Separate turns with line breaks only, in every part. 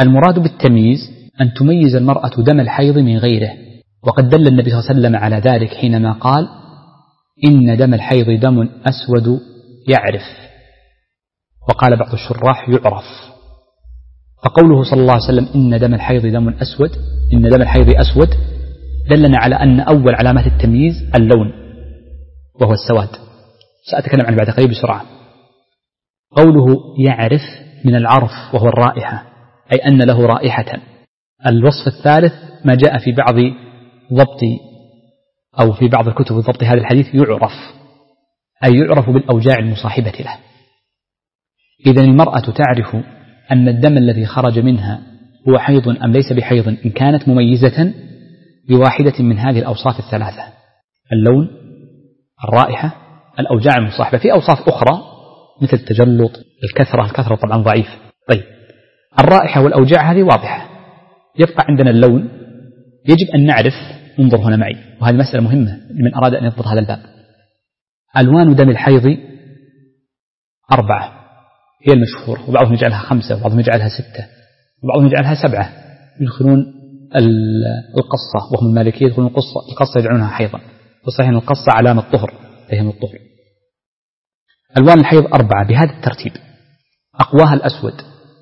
المراد بالتمييز أن تميز المرأة دم الحيض من غيره، وقد دل النبي صلى الله عليه وسلم على ذلك حينما قال إن دم الحيض دم أسود يعرف، وقال بعض الشراح يعرف. فقوله صلى الله عليه وسلم إن دم الحيض دم أسود، إن دم الحيض أسود، دلنا على أن أول علامات التمييز اللون وهو السواد، سأتكلم عنه بعد قليل بسرعة. قوله يعرف من العرف وهو الرائحة، أي أن له رائحة. الوصف الثالث ما جاء في بعض ضبط أو في بعض الكتب ضبط هذا الحديث يعرف، أي يعرف بالأوجاع المصاحبة له. إذن المرأة تعرف أن الدم الذي خرج منها هو حيض أم ليس بحيض إن كانت مميزة بواحدة من هذه الأوصاف الثلاثة: اللون، الرائحة، الأوجاع المصاحبة. في أوصاف أخرى مثل التجلط، الكثرة طبعا ضعيف. طيب، الرائحة والأوجاع هذه واضحة. يبقى عندنا اللون، يجب أن نعرف، انظر هنا معي وهذه مسألة مهمة لمن أراد أن يضبط هذا الباب. ألوان دم الحيض 4 هي المشهورة، وبعضهم يجعلها 5 وبعضهم يجعلها 6 وبعضهم يجعلها 7. يدخلون القصة، وهم المالكية يدخلون القصة يدعونها حيضا، والصحيح أن القصة علامة طهر، فهي من الطهر. ألوان الحيض 4 بهذا الترتيب: أقواها الأسود،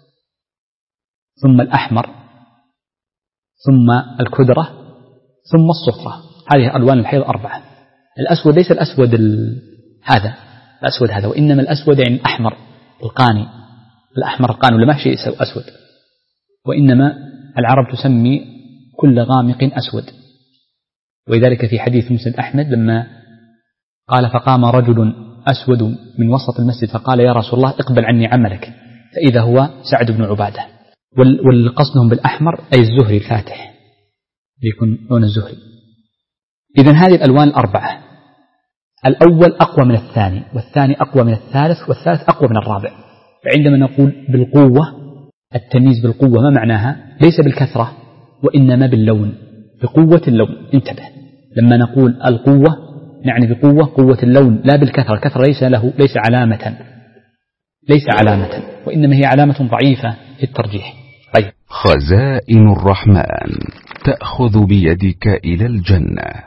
ثم الأحمر، ثم الكدرة، ثم الصفرة. هذه ألوان الحيض 4. الأسود ليس الأسود الأسود هذا، وإنما الأسود يعني الأحمر القاني، الأحمر القاني، ولا ما شيء أسود، وإنما العرب تسمي كل غامق أسود. ولذلك في حديث مسند أحمد لما قال فقام رجل أسود من وسط المسجد فقال يا رسول الله اقبل عني عملك، فإذا هو سعد بن عبادة. والقصدهم بالأحمر أي الزهري الفاتح، يكون لون الزهري. إذن هذه الألوان 4، الأول أقوى من الثاني، والثاني أقوى من الثالث، والثالث أقوى من الرابع. فعندما نقول بالقوة، التمييز بالقوة ما معناها؟ ليس بالكثرة وإنما باللون، بقوة اللون. انتبه، لما نقول القوة نعني قوة اللون لا بالكثرة. الكثرة ليس علامة وإنما هي علامة ضعيفة في الترجيح. طيب،
خزائن الرحمن تأخذ بيدك إلى الجنة.